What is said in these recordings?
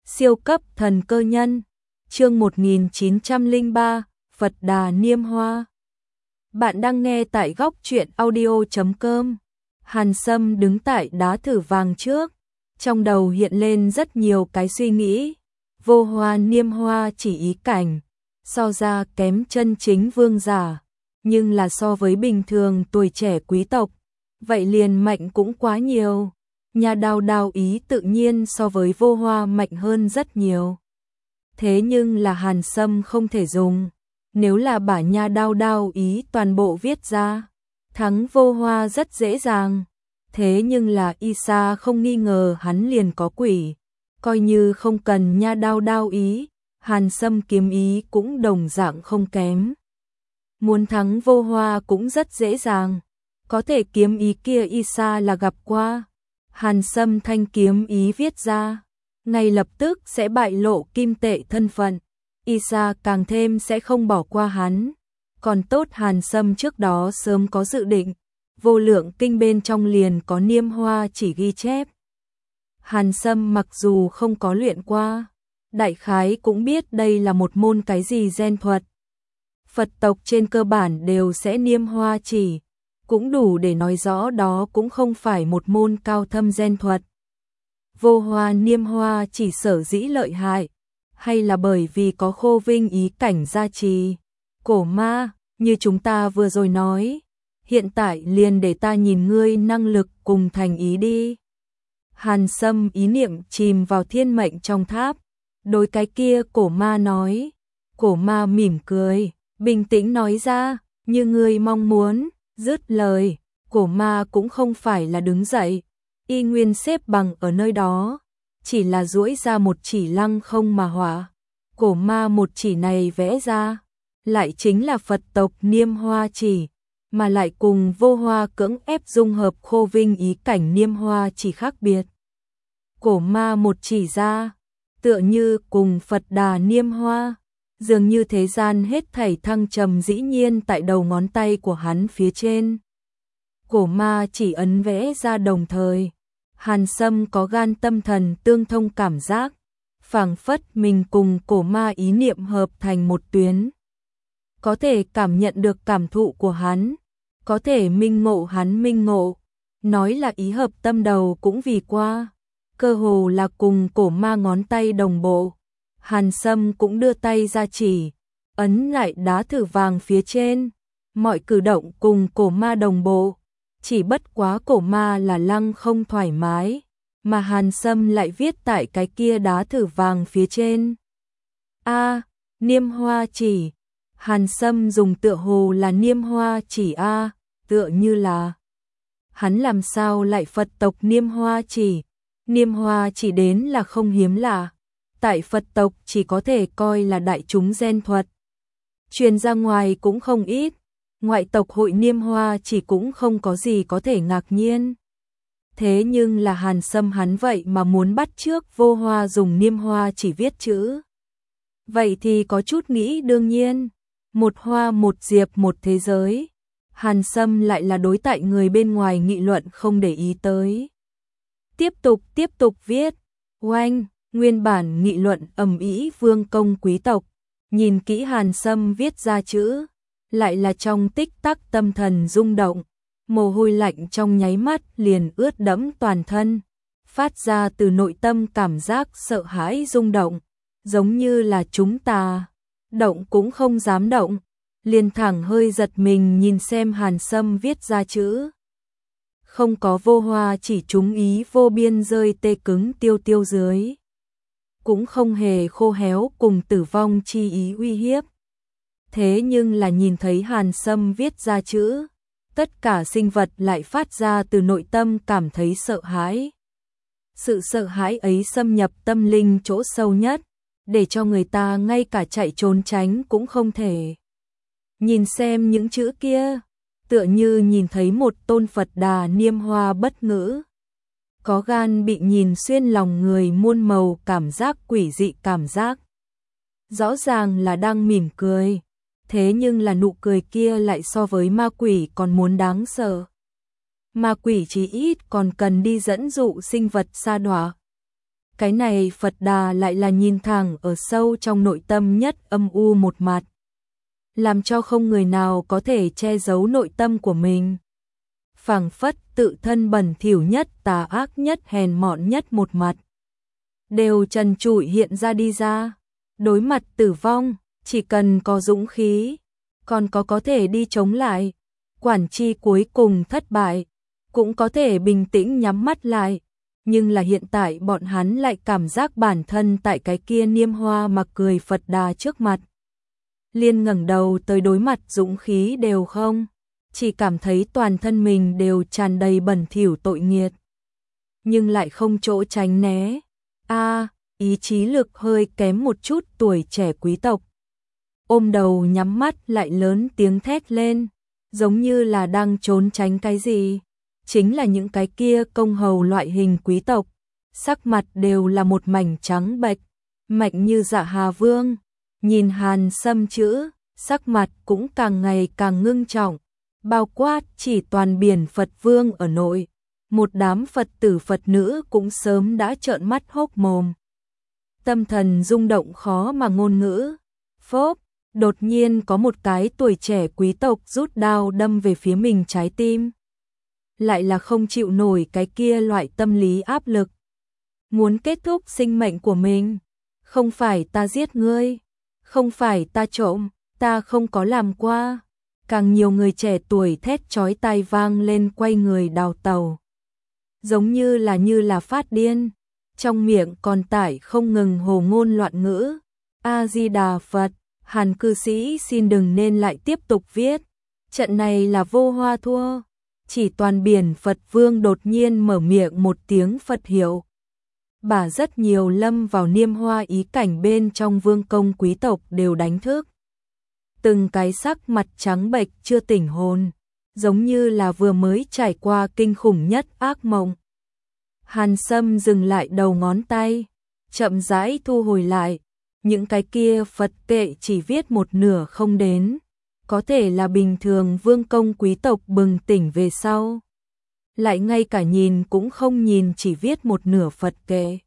Siêu cấp thần cơ nhân, chương 1903, Phật Đà Niêm Hoa. Bạn đang nghe tại góc truyện audio.com. Hàn Sâm đứng tại đá thử vàng trước, trong đầu hiện lên rất nhiều cái suy nghĩ. Vô Hoa Niêm Hoa chỉ ý cảnh, so ra kém chân chính vương giả, nhưng là so với bình thường tuổi trẻ quý tộc, vậy liền mạnh cũng quá nhiều. Nhà Đao Đao ý tự nhiên so với Vô Hoa mạnh hơn rất nhiều. Thế nhưng là Hàn Sâm không thể dùng. Nếu là bả Nhà Đao Đao ý toàn bộ viết ra, thắng Vô Hoa rất dễ dàng. Thế nhưng là Isa không nghi ngờ hắn liền có quỷ. Coi như không cần Nha Đao Đao ý, Hàn Sâm kiếm ý cũng đồng dạng không kém. Muốn thắng Vô Hoa cũng rất dễ dàng. Có thể kiếm ý kia Isa là gặp qua. Hàn Sâm thanh kiếm ý viết ra, ngay lập tức sẽ bại lộ kim tệ thân phận. Isa càng thêm sẽ không bỏ qua hắn. Còn tốt Hàn Sâm trước đó sớm có dự định, vô lượng kinh bên trong liền có Niêm Hoa chỉ ghi chép. Hàn Sâm mặc dù không có luyện qua, đại khái cũng biết đây là một môn cái gì gen thuật. Phật tộc trên cơ bản đều sẽ Niêm Hoa chỉ, cũng đủ để nói rõ đó cũng không phải một môn cao thâm gen thuật. Vô Hoa Niêm Hoa chỉ sở dĩ lợi hại, hay là bởi vì có Khô Vinh ý cảnh gia trì. Cổ ma, như chúng ta vừa rồi nói, hiện tại liền để ta nhìn ngươi năng lực cùng thành ý đi. Hàn Sâm ý niệm chìm vào thiên mệnh trong tháp, đối cái kia cổ ma nói. Cổ ma mỉm cười, bình tĩnh nói ra, như ngươi mong muốn. Dứt lời, cổ ma cũng không phải là đứng dậy, y nguyên xếp bằng ở nơi đó, chỉ là duỗi ra một chỉ lăng không mà hỏa. Cổ ma một chỉ này vẽ ra, lại chính là Phật tộc Niêm Hoa chỉ, mà lại cùng Vô Hoa cưỡng ép dung hợp Khô Vinh ý cảnh Niêm Hoa chỉ khác biệt. Cổ ma một chỉ ra, tựa như cùng Phật Đà Niêm Hoa, dường như thế gian hết thảy thăng trầm dĩ nhiên tại đầu ngón tay của hắn phía trên. Cổ ma chỉ ấn vẽ ra đồng thời, Hàn Sâm có gan tâm thần tương thông cảm giác, phảng phất mình cùng cổ ma ý niệm hợp thành một tuyến. Có thể cảm nhận được cảm thụ của hắn, có thể minh ngộ hắn minh ngộ, nói là ý hợp tâm đầu cũng vì qua, cơ hồ là cùng cổ ma ngón tay đồng bộ. Hàn Sâm cũng đưa tay ra chỉ, ấn lại đá thử vàng phía trên, mọi cử động cùng cổ ma đồng bộ, chỉ bất quá cổ ma là lăng không thoải mái, mà Hàn Sâm lại viết tại cái kia đá thử vàng phía trên. A, Niêm Hoa chỉ, Hàn Sâm dùng tựa hồ là Niêm Hoa chỉ A, tựa như là. Hắn làm sao lại Phật tộc Niêm Hoa chỉ, Niêm Hoa chỉ đến là không hiếm lạ. Tại Phật tộc chỉ có thể coi là đại chúng gen thuật. Truyền ra ngoài cũng không ít, ngoại tộc hội Niêm Hoa chỉ cũng không có gì có thể ngạc nhiên. Thế nhưng là Hàn Sâm hắn vậy mà muốn bắt chước Vô Hoa dùng Niêm Hoa chỉ viết chữ. Vậy thì có chút nghĩ đương nhiên, một hoa một diệp một thế giới. Hàn Sâm lại là đối tại người bên ngoài nghị luận không để ý tới. Tiếp tục viết, oanh. Nguyên bản nghị luận ầm ĩ vương công quý tộc, nhìn kỹ Hàn Sâm viết ra chữ, lại là trong tích tắc tâm thần rung động, mồ hôi lạnh trong nháy mắt liền ướt đẫm toàn thân, phát ra từ nội tâm cảm giác sợ hãi rung động, giống như là chúng ta, động cũng không dám động, liền thẳng hơi giật mình nhìn xem Hàn Sâm viết ra chữ. Không có Vô Hoa chỉ trúng ý vô biên rơi tê cứng tiêu tiêu dưới. Cũng không hề khô héo cùng tử vong chi ý uy hiếp. Thế nhưng là nhìn thấy Hàn Sâm viết ra chữ, tất cả sinh vật lại phát ra từ nội tâm cảm thấy sợ hãi. Sự sợ hãi ấy xâm nhập tâm linh chỗ sâu nhất, để cho người ta ngay cả chạy trốn tránh cũng không thể. Nhìn xem những chữ kia, tựa như nhìn thấy một tôn Phật Đà Niêm Hoa bất ngữ. Có gan bị nhìn xuyên lòng người muôn màu cảm giác quỷ dị cảm giác. Rõ ràng là đang mỉm cười, thế nhưng là nụ cười kia lại so với ma quỷ còn muốn đáng sợ. Ma quỷ chí ít còn cần đi dẫn dụ sinh vật sa đọa. cái này Phật Đà lại là nhìn thẳng ở sâu trong nội tâm nhất âm u một mặt, làm cho không người nào có thể che giấu nội tâm của mình. Phảng phất tự thân bẩn thỉu nhất, tà ác nhất, hèn mọn nhất một mặt, đều trần trụi hiện ra đi ra. Đối mặt tử vong, chỉ cần có dũng khí, còn có thể đi chống lại. Quản chi cuối cùng thất bại, cũng có thể bình tĩnh nhắm mắt lại. Nhưng là hiện tại bọn hắn lại cảm giác bản thân tại cái kia niêm hoa mặc cười Phật Đà trước mặt. Liên ngẩng đầu tới đối mặt dũng khí đều không, chỉ cảm thấy toàn thân mình đều tràn đầy bẩn thỉu tội nghiệt. Nhưng lại không chỗ tránh né. Ý chí lực hơi kém một chút tuổi trẻ quý tộc. Ôm đầu nhắm mắt lại lớn tiếng thét lên, giống như là đang trốn tránh cái gì. Chính là những cái kia công hầu loại hình quý tộc, sắc mặt đều là một mảnh trắng bệch, mạnh như Dạ Hà Vương. Nhìn Hàn Sâm chữ, sắc mặt cũng càng ngày càng ngưng trọng, bao quát chỉ toàn biển Phật Vương ở nội. Một đám Phật tử Phật nữ cũng sớm đã trợn mắt hốc mồm. Tâm thần rung động khó mà ngôn ngữ. Phốp, đột nhiên có một cái tuổi trẻ quý tộc rút đao đâm về phía mình trái tim. Lại là không chịu nổi cái kia loại tâm lý áp lực. Muốn kết thúc sinh mệnh của mình. Không phải ta giết ngươi, không phải ta trộm, ta không có làm qua. Càng nhiều người trẻ tuổi thét chói tai vang lên quay người đào tàu. Giống như là phát điên, trong miệng còn tải không ngừng hồ ngôn loạn ngữ. A-di-đà Phật, Hàn cư sĩ xin đừng nên lại tiếp tục viết. Trận này là vô hoa thua. Chỉ toàn biển Phật Vương đột nhiên mở miệng một tiếng Phật hiệu. Bà rất nhiều lâm vào niêm hoa ý cảnh bên trong vương công quý tộc đều đánh thức. Từng cái sắc mặt trắng bệch chưa tỉnh hồn, giống như là vừa mới trải qua kinh khủng nhất ác mộng. Hàn Sâm dừng lại đầu ngón tay, chậm rãi thu hồi lại. Những cái kia Phật kệ chỉ viết một nửa không đến. Có thể là bình thường vương công quý tộc bừng tỉnh về sau. Lại ngay cả nhìn cũng không nhìn, chỉ viết một nửa Phật kệ.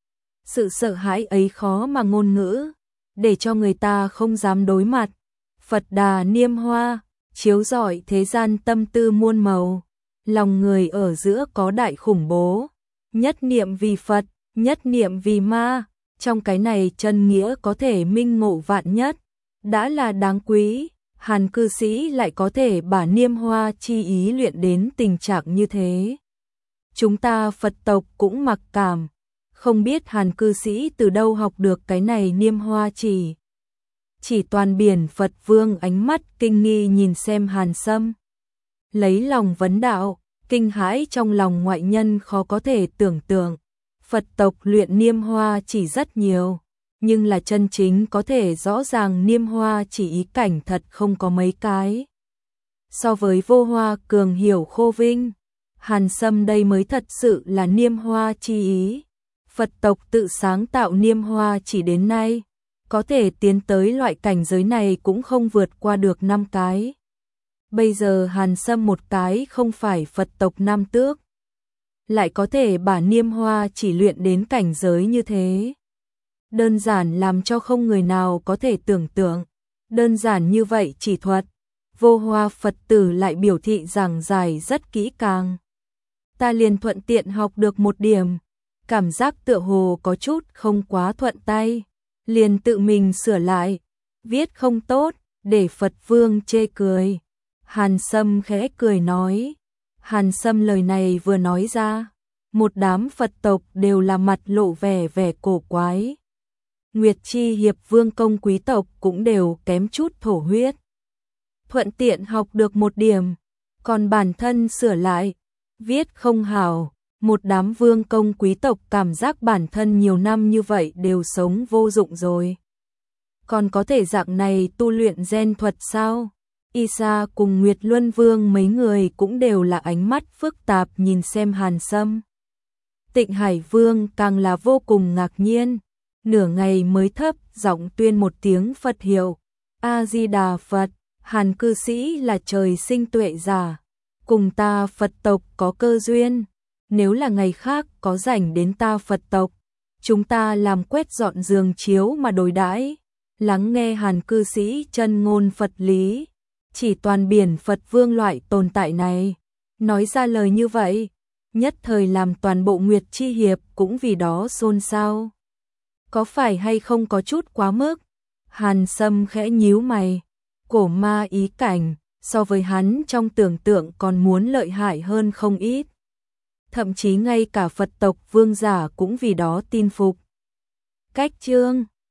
Sự sợ hãi ấy khó mà ngôn ngữ, để cho người ta không dám đối mặt. Phật Đà niêm hoa, chiếu rọi thế gian tâm tư muôn màu. Lòng người ở giữa có đại khủng bố. Nhất niệm vì Phật, nhất niệm vì ma. Trong cái này chân nghĩa có thể minh ngộ vạn nhất, đã là đáng quý. Hàn cư sĩ lại có thể bả niêm hoa chi ý luyện đến tình trạng như thế. Chúng ta Phật tộc cũng mặc cảm, không biết Hàn cư sĩ từ đâu học được cái này niêm hoa chỉ. Chỉ toàn biển Phật Vương ánh mắt kinh nghi nhìn xem Hàn Sâm. Lấy lòng vấn đạo, kinh hãi trong lòng ngoại nhân khó có thể tưởng tượng. Phật tộc luyện niêm hoa chỉ rất nhiều, nhưng là chân chính có thể rõ ràng niêm hoa chỉ ý cảnh thật không có mấy cái. So với vô hoa cường hiểu khô vinh, Hàn Sâm đây mới thật sự là niêm hoa chi ý. Phật tộc tự sáng tạo niêm hoa chỉ đến nay, có thể tiến tới loại cảnh giới này cũng không vượt qua được 5 cái. Bây giờ Hàn Sâm một cái không phải Phật tộc Nam Tước, lại có thể bả niêm hoa chỉ luyện đến cảnh giới như thế. Đơn giản làm cho không người nào có thể tưởng tượng. Đơn giản như vậy chỉ thuật, vô hoa Phật tử lại biểu thị giảng giải rất kỹ càng. Ta liền thuận tiện học được một điểm, cảm giác tựa hồ có chút không quá thuận tay, liền tự mình sửa lại, viết không tốt, để Phật Vương chê cười. Hàn Sâm khẽ cười nói. Hàn Sâm lời này vừa nói ra, một đám Phật tộc đều là mặt lộ vẻ cổ quái. Nguyệt Chi Hiệp vương công quý tộc cũng đều kém chút thổ huyết. Thuận tiện học được một điểm, còn bản thân sửa lại, viết không hảo. Một đám vương công quý tộc cảm giác bản thân nhiều năm như vậy đều sống vô dụng rồi. Còn có thể dạng này tu luyện gen thuật sao? Isa cùng Nguyệt Luân Vương mấy người cũng đều là ánh mắt phức tạp nhìn xem Hàn Sâm. Tịnh Hải Vương càng là vô cùng ngạc nhiên, nửa ngày mới thấp giọng tuyên một tiếng Phật hiệu. A-di-đà Phật, Hàn cư sĩ là trời sinh tuệ giả, cùng ta Phật tộc có cơ duyên, nếu là ngày khác có rảnh đến ta Phật tộc, chúng ta làm quét dọn giường chiếu mà đối đãi, lắng nghe Hàn cư sĩ chân ngôn Phật lý, chỉ toàn biển Phật vương loại tồn tại này. Nói ra lời như vậy, nhất thời làm toàn bộ Nguyệt Chi Hiệp cũng vì đó xôn xao. Có phải hay không có chút quá mức? Hàn Sâm khẽ nhíu mày, cổ ma ý cảnh, so với hắn trong tưởng tượng còn muốn lợi hại hơn không ít. Thậm chí ngay cả Phật tộc vương giả cũng vì đó tin phục. Cách chương